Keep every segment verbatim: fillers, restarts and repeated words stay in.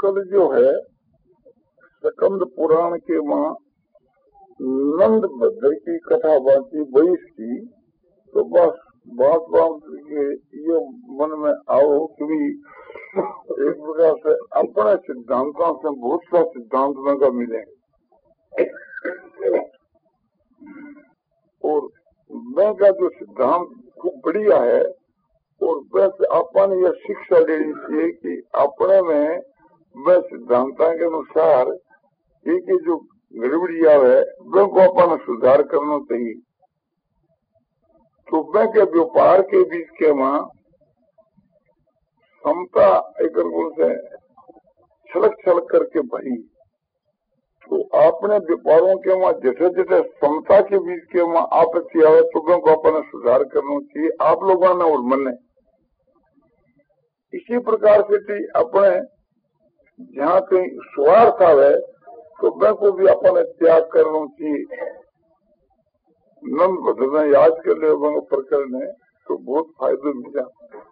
कल जो है स्कंद पुराण के माँ नंद भद्र की कथा बाकी बैस की, तो बस बात बात के ये मन में आओ कि एक प्रकार से अपने सिद्धांतों से बहुत सा सिद्धांत का मिले और मैं का जो सिद्धांत खूब बढ़िया है और बस अपन यह शिक्षा लेनी चाहिए कि अपने में वह सिद्धांतों के अनुसार एक जो गड़बड़िया है वह को अपन सुधार करना चाहिए। तो वह के व्यापार के बीच के मां समता एक से छलक छलक करके भरी, तो आपने व्यापारों के वहां जैसे जैसे समता के बीच के वहां आपत्ति आवे तो वह को अपन सुधार करना चाहिए आप लोगों ने और मन ने। इसी प्रकार से अपने जहाँ कहीं स्वार्थ आवे तो वह को भी अपने त्याग करना चाहिए। नंद भद्र ने याद कर ले प्रकरण है तो बहुत फायदे मिला।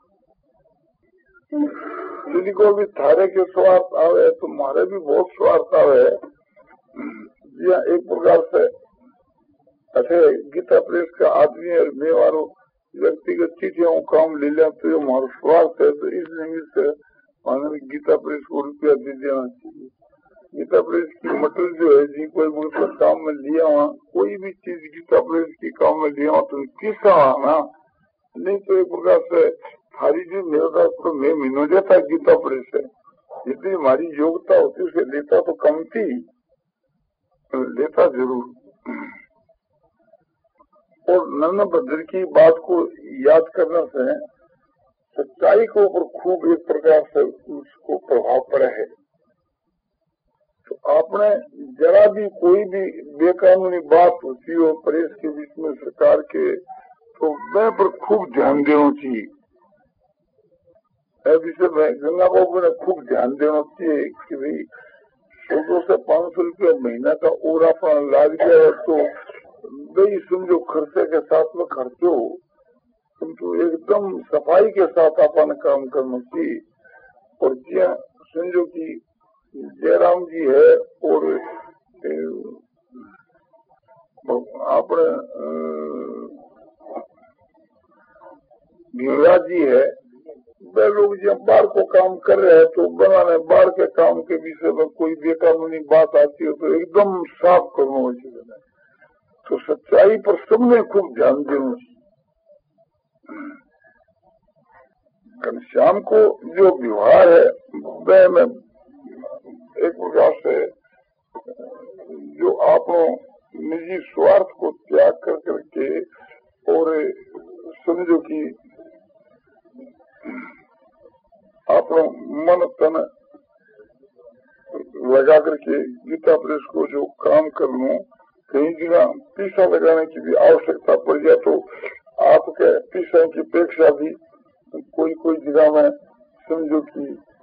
किसी को भी थारे के स्वार्थ आवे तो मारे भी बहुत स्वार्थ आवे। या एक प्रकार से ऐसे गीता प्रेस का आदमी और मैं वालों व्यक्तिगत चीजें काम ले लिया तो ये हमारा स्वार्थ है, तो इस निमित्त से मानव गीता प्रेस को रुपया दे देना चाहिए। गीता प्रेस की मटेरियल जो है जी कोई मतलब काम में लिया वहाँ कोई भी चीज गीता प्रेस की काम में लिया तो किसा ना नहीं तो एक प्रकार से हमारी जो मेरा तो मैं मिनो जाता गीता प्रेस है, जितनी हमारी योग्यता होती उसे लेता तो कम थी, लेता जरूर। और नंद भद्र की बात को याद करने से सच्चाई के ऊपर खूब एक प्रकार से उसको प्रभाव पड़ा है। तो आपने जरा भी कोई भी बेकानूनी बात होती हो प्रेस के बीच में सरकार के, तो वह पर खूब ध्यान देना चाहिए। विषय में गंगा बाबू ने खूब ध्यान देना चाहिए कि भाई चौदह से पांच सौ रुपया महीना का और अपना लाग गया तो वही समझो खर्चे के साथ में खर्चो, किंतु एकदम सफाई के साथ अपन काम करना चाहिए। और जिया समझो कि जयराम जी है और अपने भीमराज जी है, वे लोग जब बाहर को काम कर रहे हैं तो बनाने बाहर के काम के विषय में कोई बेकानूनी बात आती है तो एकदम साफ करना चाहिए। तो सच्चाई पर सबने खूब ध्यान देना चाहिए। घनश्याम को जो व्यवहार है वह में एक प्रकार से जो आप निजी स्वार्थ को त्याग कर करके और समझो कि आप मन तन लगा करके गीता प्रेस को जो काम कर लूं, कहीं जगह पीसा लगाने की भी आवश्यकता पड़ जाए तो आपके पीसा की अपेक्षा भी कोई कोई जगह में समझो कि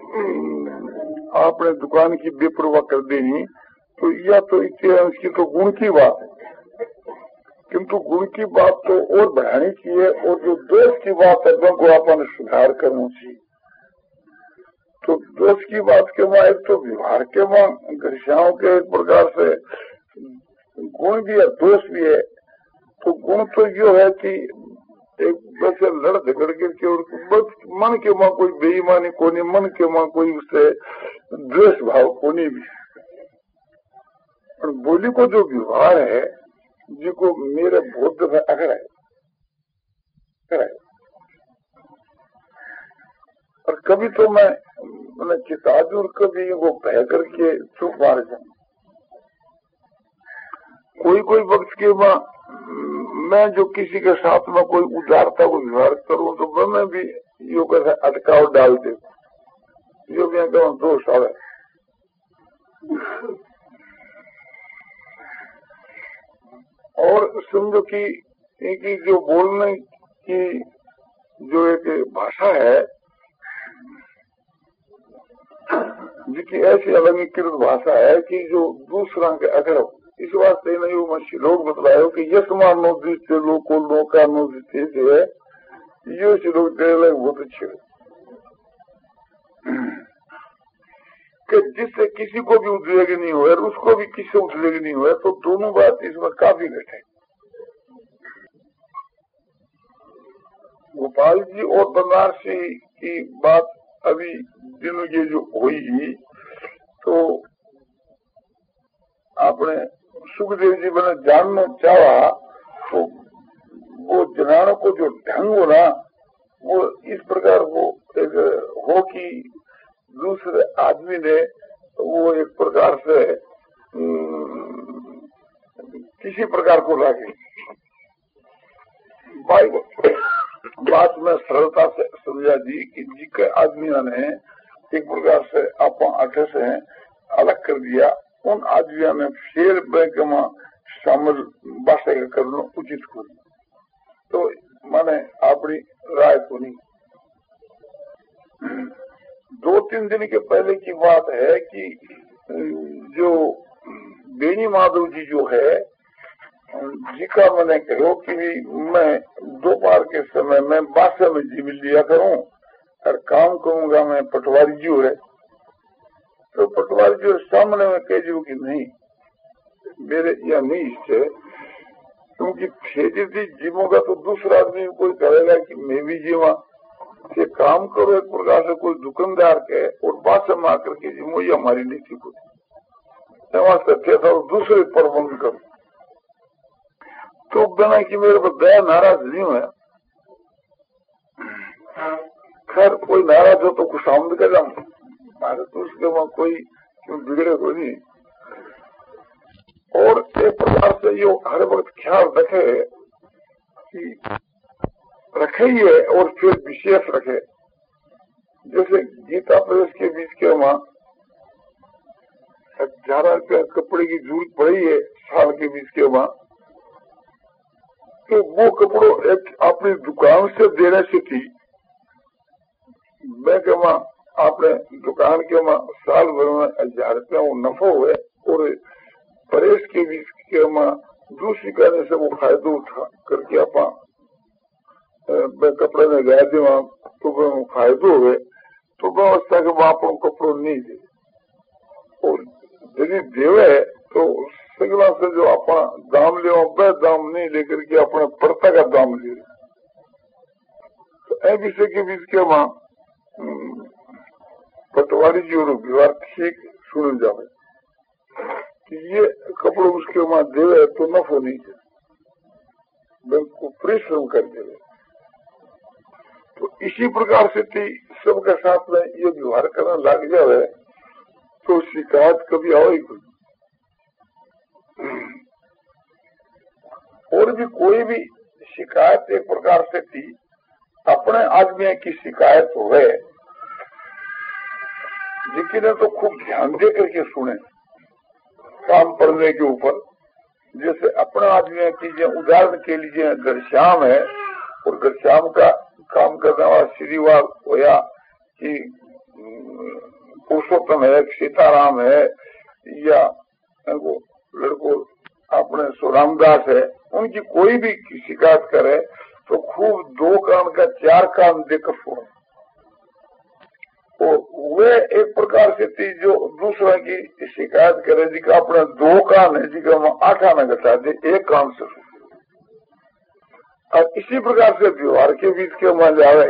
आपने दुकान की बेपरवाह कर देनी, तो या तो इतिहास की तो गुण की बात है, किंतु गुण की बात तो और बढ़ानी चाहिए और जो दोष की बात है उनको आपने सुधार करना चाहिए। तो दोष की बात के बाद एक तो व्यवहार के बाद घर्षाओं के एक प्रकार से गुण भी है दोष भी है। तो गुण तो यो है कि एक वैसे लड़ झगड़ करके और बस मन के मां कोई बेईमानी कोनी, मन के मां कोई उससे द्वेष भाव कोनी भी। और बोली को जो व्यवहार है जिसको मेरे बहुत में अगर है, है और कभी तो मैं मैंने चिता दूं और कभी वो बह करके चुप मार जाऊं। कोई कोई वक्त के मां मैं जो किसी के साथ में कोई उदारता को व्यवहार करूं तो वह मैं भी यो कैसे अटकाव डाल दे, यो भी कहूँ दोष आवे। और समझो कि इनकी जो बोलने की जो एक भाषा है जिसकी ऐसी अलंकृत भाषा है कि जो दूसरा के अगर इस वास्ते नहीं वो श्लोक बतलायो कि यशमान नो दृष्टि लोको लोका नो दृष्टि जो है ये श्लोक बहुत अच्छे कि जिससे किसी को भी उद्वेग नहीं हुआ और उसको भी किसी से उद्वेग नहीं हुआ, तो दोनों बात इसमें काफी घटे। गोपाल जी और बनारसी की बात अभी दिनों की जो हुई, तो आपने सुखदेव जी मैंने जानना चाहा, तो वो जनानों को जो ढंग हो ना, वो इस प्रकार वो एक हो कि दूसरे आदमी ने वो एक प्रकार से किसी प्रकार को लागे भाई बात में सरलता से समझा दी कि जिनके आदमियों ने एक प्रकार से आप अठे से अलग कर दिया, उन आदमियों ने फिर बैंक में शामिल बात करना उचित हो। तो माने अपनी राय को नहीं। दो तीन दिन के पहले की बात है कि जो बेनी माधव जी जो है, जिका मैंने कहो कि मैं दोपहर के समय में बासा में जीव लिया करूं और काम करूंगा, मैं पटवारी जी है। तो पटवारी जी सामने में कह दू कि नहीं, मेरे यह नहीं इच्छा, क्योंकि फेजती जीवोगा तो दूसरा आदमी कोई कहेगा कि मैं भी जीवा। ये काम करो एक प्रकार से कोई दुकानदार के और बात में आकर के जीवो, ये हमारी नीति को थे तो दूसरे प्रबंध करो। तो बिना कि मेरे पर दया नाराज नहीं हुआ। खैर कोई नाराज हो तो कुछ आमद कर जाऊं, मारे तो उसके वहां कोई क्यों बिगड़े को नहीं। और एक प्रकार से ये हर वक्त ख्याल रखे कि रखे ही है और फिर विशेष रखे। जैसे गीता प्रेस के बीच के वहां ग्यारह रुपया कपड़े की जरूरत पड़ी है साल के बीच के वहां, तो वो कपड़ों एक अपनी दुकान से देने से थी। मैं के वहां अपने दुकान के वहां साल भर में हजार रुपया वो नफा हुए और प्रेस के बीच के वहां दूसरी करने से वो फायदा उठा करके आप कपड़े में गए थे वहां, तो फायदो हुए। तो व्यवस्था के वहां पर कपड़ों नहीं दे, और यदि देवे तो सगला से जो आप दाम ले वह दाम नहीं लेकर के अपने पड़ता का दाम ले। तो ऐ विषय के बीच के वहां पटवारी जी और व्यवहार ठीक सुन जावे कि ये कपड़ों उसके वहां देवे तो नफो नहीं है, बैंक को परिश्रम कर देवे। तो इसी प्रकार से सबके साथ में ये व्यवहार करना लग जाए तो शिकायत कभी आएगी कोई। और भी कोई भी शिकायत एक प्रकार से थी, अपने आदमी की शिकायत हो गए, लेकिन तो खूब ध्यान दे करके सुने काम करने के ऊपर। जैसे अपना आदमी की उदाहरण के लिए घनश्याम है, और घनश्याम का काम करने वाला श्रीवाल होया कि पुरुषोत्तम है, सीताराम है, या लड़को अपने सोरामदास है, उनकी कोई भी शिकायत करे तो खूब दो कान का चार कान देकर सुने। और वे एक प्रकार से थी जो दूसरा की शिकायत करे जिका अपना दो कान है, जिका हम आठ आना घटा दे एक कान से सुने। और इसी प्रकार से व्यवहार के बीच के वहां जावे,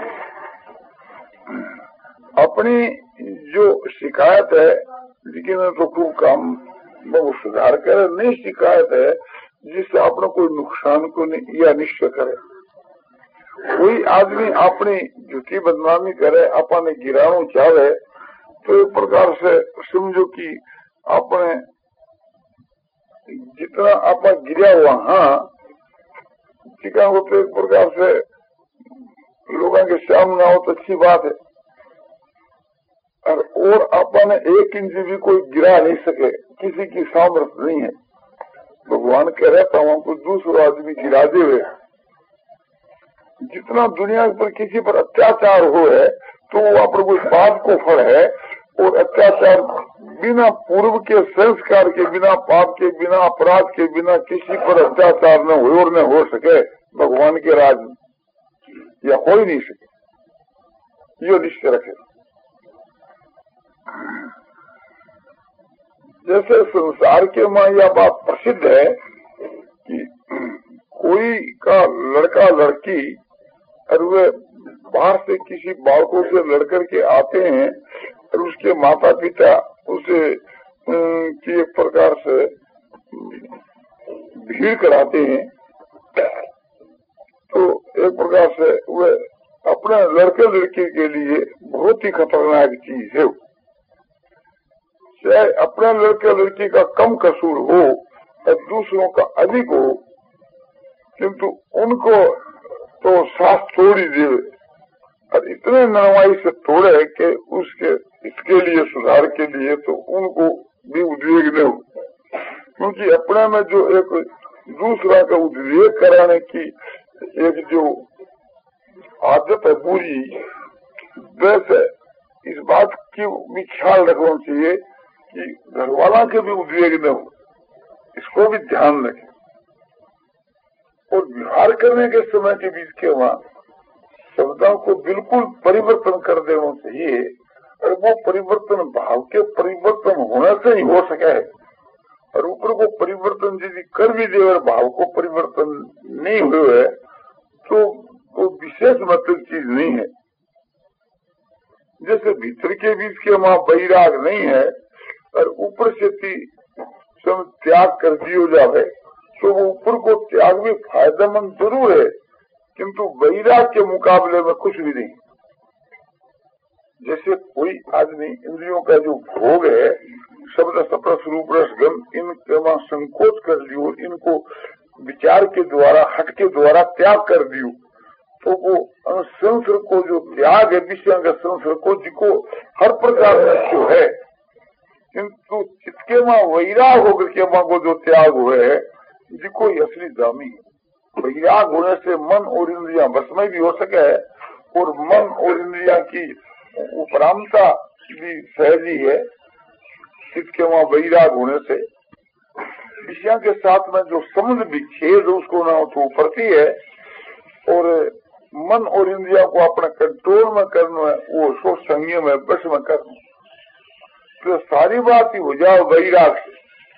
अपनी जो शिकायत है लेकिन तो खूब काम वो सुधार करे, नहीं शिकायत है जिससे अपना कोई नुकसान को नहीं या निश्चय करे। कोई आदमी अपनी झूठी बदनामी करे, अपने गिराणु चाहे, तो एक प्रकार से समझो कि अपने जितना आप गिरा हुआ हाँ टीका हो तो एक प्रकार से लोगों के सामने हो तो अच्छी बात है। और, और अपने एक इंच भी कोई गिरा नहीं सके, किसी की सामर्थ्य नहीं है। भगवान कह रहे था वहां को दूसरा आदमी गिरा दे हुए। जितना दुनिया पर किसी पर अत्याचार हो है तो वहां पर कोई पाप को फल है, और अत्याचार बिना पूर्व के संस्कार के, बिना पाप के, बिना अपराध के, बिना किसी पर अत्याचार न हो और न हो सके भगवान के राज में, या हो ही नहीं सके। ये निश्चय रखे। जैसे संसार के माँ यह बात प्रसिद्ध है कि कोई का लड़का लड़की और वे बाहर से किसी बालकों से लड़कर के आते हैं और उसके माता पिता उसे की एक प्रकार से भीड़ कराते हैं, तो एक प्रकार से वे अपने लड़के लड़की के लिए बहुत ही खतरनाक चीज है। चाहे अपने लड़के लड़की का कम कसूर हो और दूसरों का अधिक हो, किंतु उनको तो साथ तोड़ ही दे और इतने नरमाई से तोड़े कि उसके इसके लिए सुधार के लिए तो उनको भी उद्वेग न हो, क्योंकि अपने में जो एक दूसरा का उद्वेग कराने की एक जो आदत है बुरी, वैसे इस बात की भी ख्याल रखना चाहिए कि घर वाला के भी उद्वेग न हो, इसको भी ध्यान रखें। और व्यवहार करने के समय के बीच के वहाँ शब्दों को बिल्कुल परिवर्तन कर देना चाहिए, और वो परिवर्तन भाव के परिवर्तन होने से ही हो सके है। और ऊपर को परिवर्तन यदि कर भी दे और भाव को परिवर्तन नहीं हुए तो वो विशेष मतलब चीज नहीं है। जैसे भीतर के बीच के वहाँ वैराग नहीं है और ऊपर से त्याग कर दियो जावे, तो वो ऊपर को त्याग भी फायदेमंद जरूर है, किंतु वैराग के मुकाबले में कुछ भी नहीं। जैसे कोई आदमी इंद्रियों का जो भोग है, शब्द स्पर्श रूप रस गंध, इनके वहाँ संकोच कर लियो, इनको विचार के द्वारा हट के द्वारा त्याग कर दियो, तो वो संसार को जो त्याग है, विषय का संसार को जिको हर प्रकार में जो है, किंतु इसके वहाँ वैराग होकर के वहाँ को जो त्याग हुए है, जिको असली दामी है। वैराग होने से मन और इंद्रियां बस में भी हो सके है, और मन और इंद्रिया की उपरामता भी सहजी है। इसके वहाँ वैराग होने से विषय के साथ में जो समझ विच्छेद उसको ना तो उभरती है, और मन और इंद्रिया को अपने कंट्रोल में करना है, वो सो संयम है, बस में करना, तो सारी बात ही हो जाए वैराग से।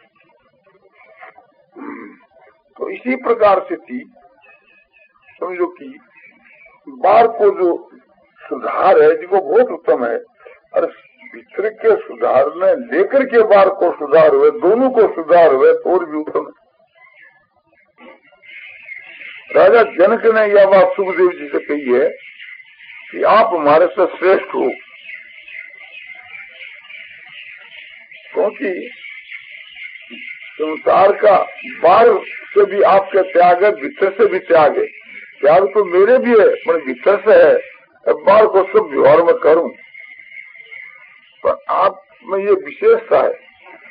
तो इसी प्रकार से थी, समझो कि बार को जो सुधार है जिसको बहुत उत्तम है, और भीतर के सुधार में लेकर के बार को सुधार हुए, दोनों को सुधार हुए तो और भी उत्तम है। राजा जनक ने यह बात सुखदेव जी से कही है कि आप हमारे से श्रेष्ठ हो, क्योंकि संसार का बाहर से भी आपके त्याग है, भीतर से भी त्याग है। त्याग तो मेरे भी है, पर भीतर से है, बाहर को सब व्यवहार में करूं, पर आप में ये विशेषता है।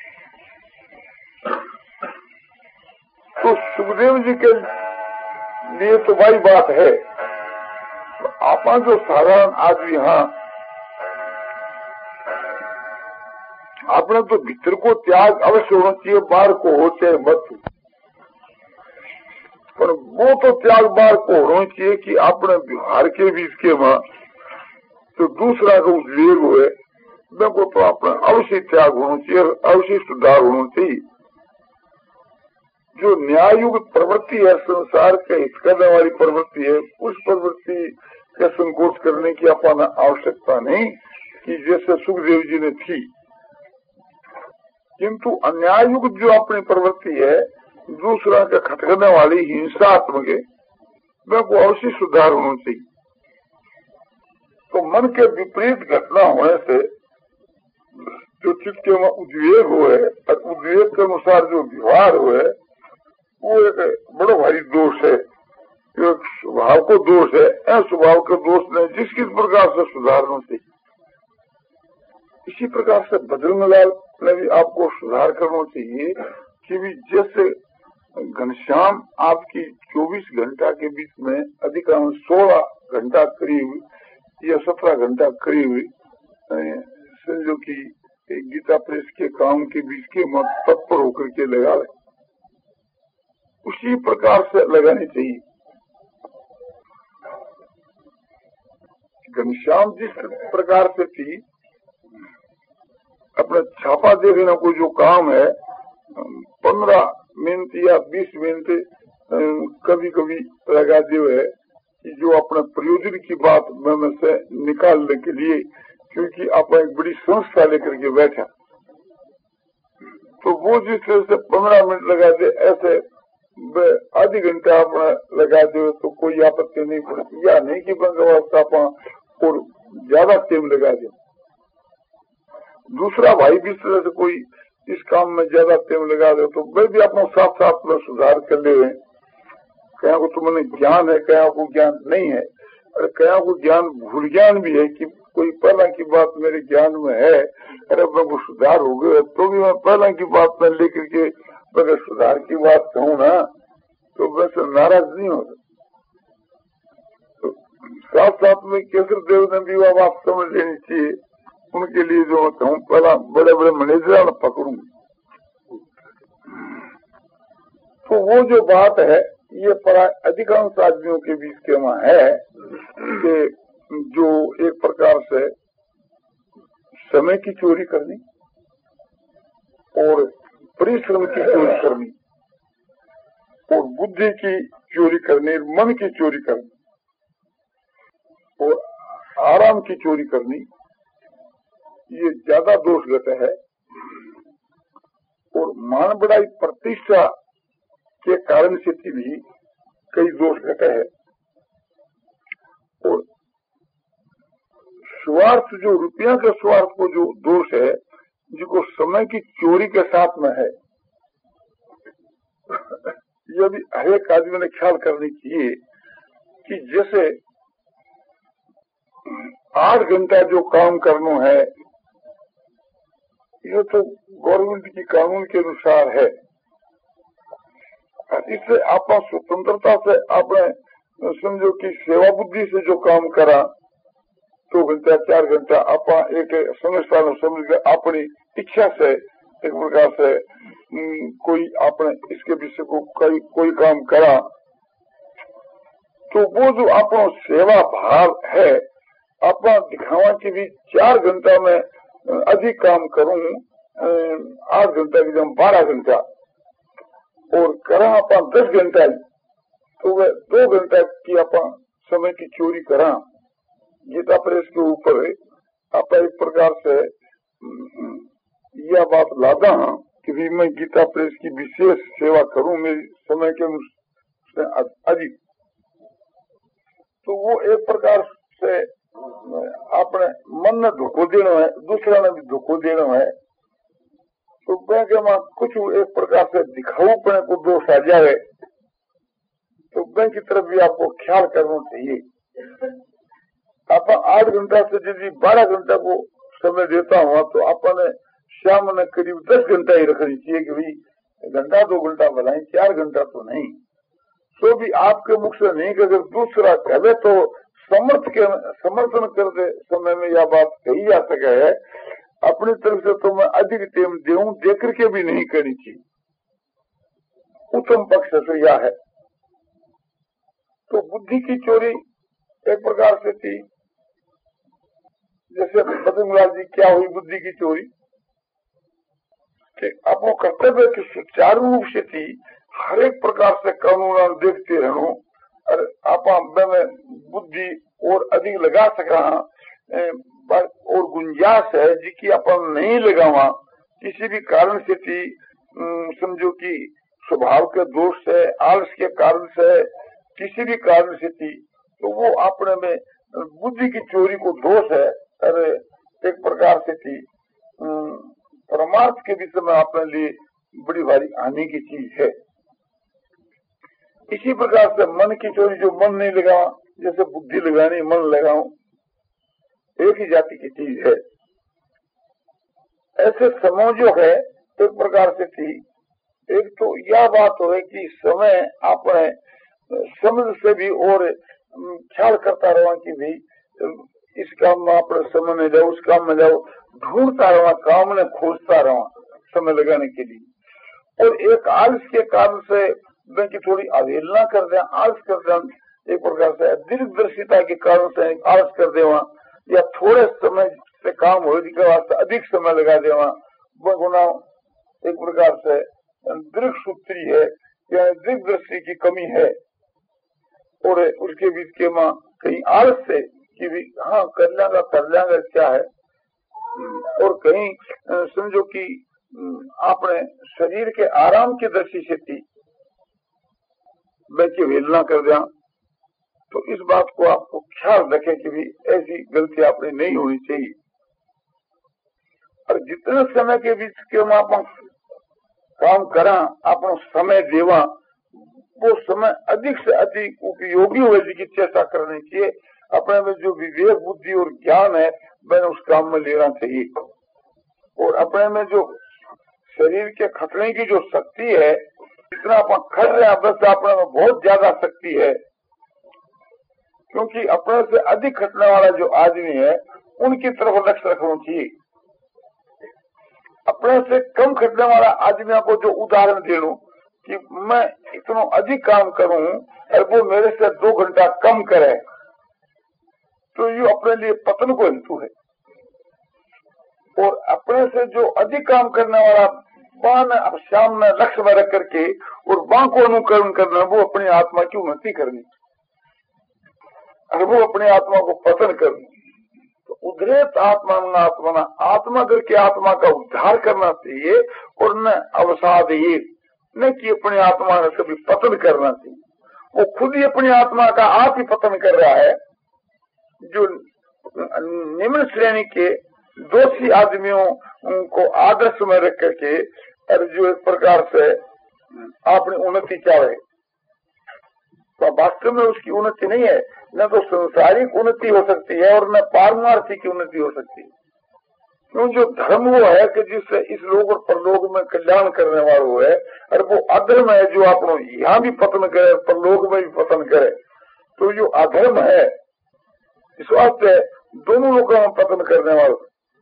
तो सुखदेव जी के लिए तो वही बात है, तो आप जो साधारण आदमी, हाँ आपने तो भीतर को त्याग अवश्य होना चाहिए, बाहर को होते मत, पर वो तो त्याग बाहर को होना चाहिए कि अपने व्यवहार के बीच के वहां तो दूसरा का उद्वेग हुए, को तो अपना अवश्य त्याग होना चाहिए, अवश्य सुधार होना चाहिए। जो न्यायुक्त प्रवृत्ति है, संसार के हित करने वाली प्रवृत्ति है, उस प्रवृत्ति का संकोच करने की अपन आवश्यकता नहीं कि जैसे सुखदेव जी ने थी, किंतु अन्यायुक्त जो अपनी प्रवृत्ति है, दूसरा का खटकने वाली हिंसात्मक है, वह को अवश्य सुधार होना चाहिए। तो मन के विपरीत घटना होने से जो चित्त के उद्वेग हुए और उद्वेग के अनुसार जो व्यवहार हुए, वो एक बड़ा भारी दोष है, एक स्वभाव को दोष है। ऐसे स्वभाव के दोष ने जिस किस प्रकार से सुधारना चाहिए, इसी प्रकार से बजरंगलाल ने भी आपको सुधार करना चाहिए कि भी जैसे घनश्याम आपकी चौबीस घंटा के बीच में अधिकांश सोलह घंटा करीब या सत्रह घंटा करीब समझो कि गीता प्रेस के काम के बीच के मत तत्पर होकर के लगा ले, उसी प्रकार से लगानी चाहिए। घनश्याम जिस प्रकार से थी अपने छापा देखने कोई जो काम है पंद्रह मिनट या बीस मिनट कभी कभी लगा दिए है कि जो अपने प्रयोजन की बात में से निकालने के लिए, क्योंकि आप एक बड़ी संस्था लेकर के बैठा, तो वो जिस तरह से पंद्रह मिनट लगा दे ऐसे आधी घंटा अपना लगा दे तो कोई आपत्ति नहीं पड़ती, या नहीं कि बंगावस्था और ज्यादा टाइम लगा दे। दूसरा भाई भी इस तरह से कोई इस काम में ज्यादा टाइम लगा दे तो वे भी अपना साथ साथ में सुधार कर ले। कहीं को तुम्हें ज्ञान है, कहीं को ज्ञान नहीं है, और कहीं को ज्ञान भूल ज्ञान भी है कि कोई पहला की बात मेरे ज्ञान में है, अरे मैं वो सुधार हो गया तो भी मैं पहला की बात में लेकर के अगर सुधार की बात कहूँ ना तो वैसे नाराज नहीं होता। तो साथ साथ में केसर देव ने भी वह बात समझ लेनी चाहिए। उनके लिए जो मैं कहूँ पहला बड़े बड़े मैनेजर में पकड़ू तो वो जो बात है ये प्राय अधिकांश आदमियों के बीच के वहाँ है कि जो एक प्रकार से समय की चोरी करनी और परिश्रम की चोरी करनी और बुद्धि की चोरी करनी, मन की चोरी करनी और आराम की चोरी करनी, ये ज्यादा दोषगत है। और मान बढ़ाई प्रतिष्ठा के कारण से भी कई दोषगत है। और स्वार्थ जो रुपया के स्वार्थ को जो दोष है जिसको समय की चोरी के साथ में है, यह भी हर एक आदमी ने ख्याल करनी चाहिए कि जैसे आठ घंटा जो काम करना है ये तो गवर्नमेंट की कानून के अनुसार है। इससे आप स्वतंत्रता से आपने समझो कि सेवा बुद्धि से जो काम करा दो घंटा चार घंटा आप एक समझता समझ के अपनी इच्छा से एक प्रकार से कोई आपने इसके विषय को कोई कोई काम करा तो वो जो अपना सेवा भाव है आप दिखावा की भी चार घंटा में अधिक काम करूं आठ घंटा की जब बारह घंटा और करा आप दस घंटा तो वह दो घंटा की आप समय की चोरी करा। गीता प्रेस के ऊपर आप एक प्रकार से यह बात लादा कि भी मैं गीता प्रेस की विशेष सेवा करूं मेरी समय के अधिक, तो वो एक प्रकार से अपने मन ने धोखो देना है, दूसरा ने भी धोखो देना है। तो बैंक में कुछ एक प्रकार से दिखाऊपने को दोष आ जाए तो बैंक की तरफ भी आपको ख्याल करना चाहिए। आप आठ घंटा से यदि बारह घंटा को समय देता हुआ तो आपने शाम ने करीब दस घंटा ही रखनी चाहिए कि भाई घंटा दो घंटा बनाए, चार घंटा तो नहीं। तो भी आपके मुख से नहीं कि अगर दूसरा कहे तो समर्थ के समर्थन करते समय में यह बात कही जा सके है, अपनी तरफ से तो मैं अधिक टाइम देऊं देकर के भी नहीं करनी चाहिए। उत्तम पक्ष से यह है। तो बुद्धि की चोरी एक प्रकार से थी, जैसे बद्रीलाल जी क्या हुई बुद्धि की चोरी कि आपको कर्तव्य की सुचारू रूप से थी, हर एक प्रकार से कानून देखते रहो और आप में बुद्धि और अधिक लगा सक रहा और गुंजाइश है जिसकी अपन नहीं लगावा किसी भी कारण से थी, समझो कि स्वभाव के दोष से आलस के कारण से किसी भी कारण से थी, तो वो अपने में बुद्धि की चोरी को दोष है और एक प्रकार से थी परमार्थ के विषय में अपने लिए बड़ी भारी हानि की चीज है। इसी प्रकार से मन की चोरी जो मन नहीं लगाओ, जैसे बुद्धि लगानी मन लगाओ, एक ही जाति की चीज है। ऐसे समय जो है एक प्रकार से थी, एक तो यह बात हो है कि समय अपने समझ से भी और ख्याल करता रहा कि भाई इस काम में अपने समय में जाओ, उस काम में जाओ, ढूंढता रहा, काम में खोजता रहा समय लगाने के लिए। और एक आलस के कारण से की थोड़ी अवहेलना कर दे, आलस कर दे, एक प्रकार से दीर्घदर्शिता के कारण से आलस कर दे या थोड़े समय से काम हो के वास्ते अधिक समय लगा देवा वो गुना एक प्रकार से दीर्घ सूत्री है या दीर्घ दृष्टि की कमी है। और उसके बीच के माँ कहीं आलस से कि भी हाँ कर लेंगा कर लेंगा क्या है, और कहीं समझो कि आपने शरीर के आराम की दृष्टि से थी बैठे वेलना कर दिया। तो इस बात को आपको ख्याल रखें कि भी ऐसी गलती आपने नहीं होनी चाहिए। और जितने समय के बीच के हम आप काम करा अपना समय देवा वो समय अधिक से अधिक उपयोगी होने की चेष्टा करनी चाहिए। अपने में जो विवेक बुद्धि और ज्ञान है मैंने उस काम में लेना चाहिए। और अपने में जो शरीर के खटने की जो शक्ति है जितना अपन खट रहे हैं बस अपने में बहुत ज्यादा शक्ति है, क्योंकि अपने से अधिक खटने वाला जो आदमी है उनकी तरफ लक्ष्य रखना चाहिए। अपने से कम खटने वाला आदमियों को जो उदाहरण दे लूं कि मैं इतना अधिक काम करूं और वो मेरे से दो घंटा कम करे तो ये अपने लिए पतन को हेतु है। और अपने से जो अधिक काम करने वाला बाण सामने लक्ष्य में रख करके और बाँ को अनुकरण करना वो अपनी आत्मा की उन्नति करनी और वो अपनी आत्मा को पतन करनी। तो उद्रेत आत्मा आत्मा आत्मा करके आत्मा का उद्धार करना चाहिए और न अवसाद ये न कि अपनी आत्मा ने कभी पतन करना चाहिए। वो खुद ही अपनी आत्मा का आप ही पतन कर रहा है। जो निम्न श्रेणी के दोषी आदमियों को आदर्श में रख करके और जो एक प्रकार से अपनी उन्नति चाहे तो वास्तव में उसकी उन्नति नहीं है, न तो संसारिक उन्नति हो सकती है और न पारमार्थिक उन्नति हो सकती है। क्यों जो धर्म वो है कि जिससे इस लोक और परलोक में कल्याण करने वाला वो है और वो अधर्म है जो आप यहाँ भी पतन करे परलोक में भी पतन करे। तो जो अधर्म है इस वास्ते दोनों लोगों में पतन करने वाले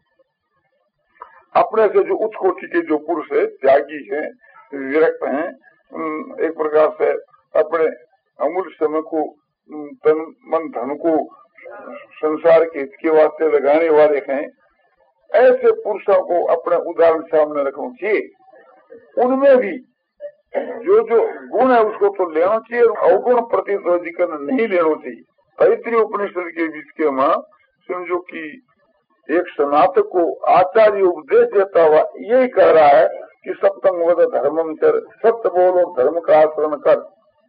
अपने से जो उच्च कोटि के जो पुरुष है त्यागी है विरक्त हैं एक प्रकार से अपने अमूल्य समय को तन मन धन को संसार के हित के वास्ते लगाने वाले हैं, ऐसे पुरुषों को अपने उदाहरण सामने रखना चाहिए। उनमें भी जो जो गुण है उसको तो लेना चाहिए, अवगुण प्रतिनिधिकरण नहीं लेना चाहिए। तैत्रीय उपनिषद के बीच के माँ समझो कि एक स्नातक को आचार्य उपदेश देता हुआ यही कह रहा है कि सप्तम वद धर्मम कर, सत्य बोलो धर्म का आचरण कर।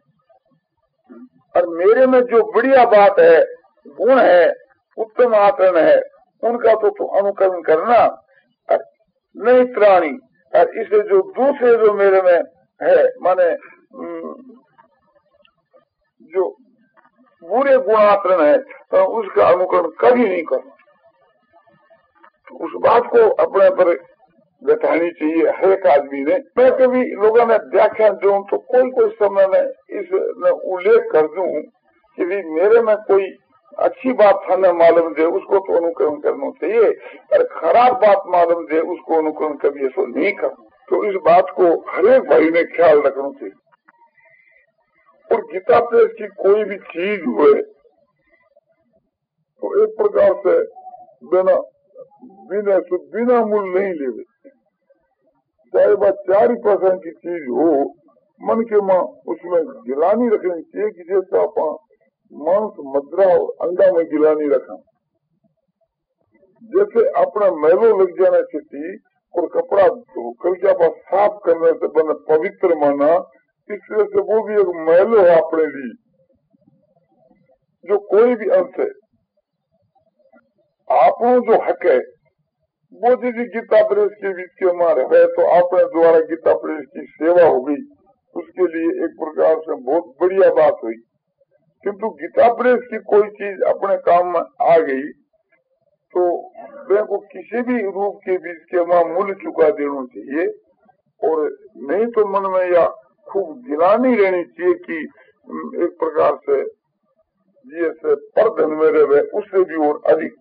और मेरे में जो बढ़िया बात है गुण है उत्तम आचरण है उनका तो, तो अनुकरण करना नहीं त्राणी। और इसे जो दूसरे जो मेरे में है माने जो बुरे गुणाचरण है तो उसका अनुकरण कभी नहीं करना। उस बात को अपने पर बैठानी चाहिए हर एक आदमी ने। मैं कभी लोगों ने व्याख्यान दूं तो कोई कोई समय में इस में उल्लेख कर दूं कि भी मेरे में कोई अच्छी बात हमें मालूम दे उसको तो अनुकरण करना चाहिए और खराब बात मालूम दे उसको अनुकरण कभी ऐसा नहीं करना। तो इस बात को हर एक भाई ने ख्याल रखना चाहिए। और गीता प्रेस की कोई भी चीज हुए तो एक प्रकार से बिना बिना तो बिना मूल्य नहीं ले, चाहे वह चार परसेंट की चीज हो मन के मां उसमें गिलानी रखनी चाहिए कि जैसा अपन मांस मदरा और अंडा में गिलानी रखा। जैसे अपना मैलो लग जाना चाहिए और कपड़ा धोकर के आप साफ करने से बना पवित्र माना, इस तरह से वो भी एक मैलो है अपने लिए। जो कोई भी अंश है आपको जो हक है वो यदि गीता प्रेस के बीच के हमारे है तो आपने द्वारा गीता प्रेस की सेवा हो गई, उसके लिए एक प्रकार से बहुत बढ़िया बात हुई। किंतु गीता प्रेस की कोई चीज अपने काम में आ गई तो वे को किसी भी रूप के बीच के वहां मूल्य चुका देना चाहिए। और नहीं तो मन में या खूब गिलानी रहनी चाहिए कि एक प्रकार से जैसे पर धन में रहे उससे भी और अधिक।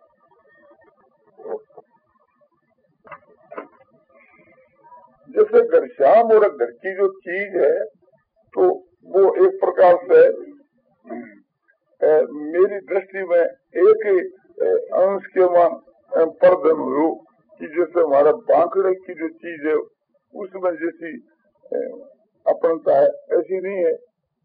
जैसे घनश्याम और घर की जो चीज है तो वो एक प्रकार से ए, मेरी दृष्टि में एक अंश के वहां परधन हो कि जैसे हमारा बांकड़े की जो चीज है उसमें जैसी अपनता है ऐसी नहीं है।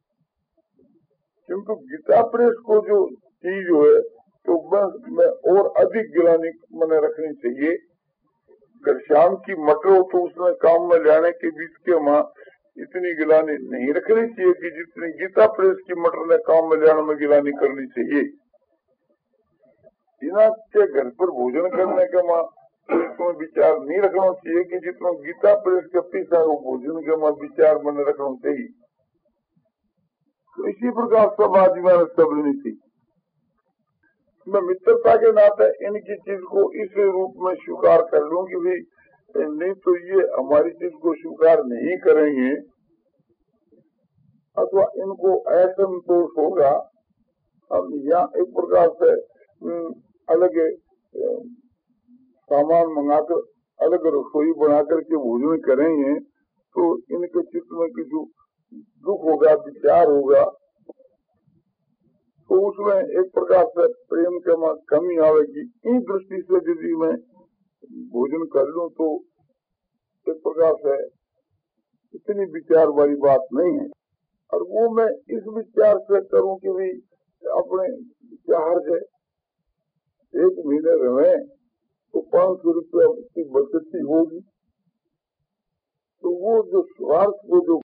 किंतु गीता प्रेस को जो चीज है तो मैं और अधिक गिलानी मैंने रखनी चाहिए। घनश्याम की मटर हो तो उसमें काम में लाने के बीच के वहाँ इतनी गिलानी नहीं रखनी चाहिए कि जितनी गीता प्रेस की मटर ने काम में लाने में गिलानी करनी चाहिए। इना के घर पर भोजन करने के वहाँ इसमें विचार नहीं रखना चाहिए कि जितना गीता प्रेस के पीछा वो भोजन के वहाँ विचार मैंने रखना चाहिए। तो इसी प्रकार सब आजीवन सब लेनी थी। मैं मित्रता के नाते इनकी चीज को इस रूप में स्वीकार कर लूं कि भाई नहीं तो ये हमारी चीज को स्वीकार नहीं करेंगे अथवा इनको असंतोष होगा। हम यहाँ एक प्रकार से अलग सामान मंगाकर अलग रसोई बनाकर के भोजन करेंगे तो इनके चित्त में कुछ दुख होगा, विचार होगा, तो उसमें एक प्रकार से प्रेम के में कमी आवेगी। इन दृष्टि से यदि मैं भोजन कर लूं तो एक प्रकार से इतनी विचार वाली बात नहीं है। और वो मैं इस विचार से करूं कि भी अपने विचार से एक महीने रहे तो पांच सौ रुपया की बचत होगी। तो वो जो स्वार्थ को जो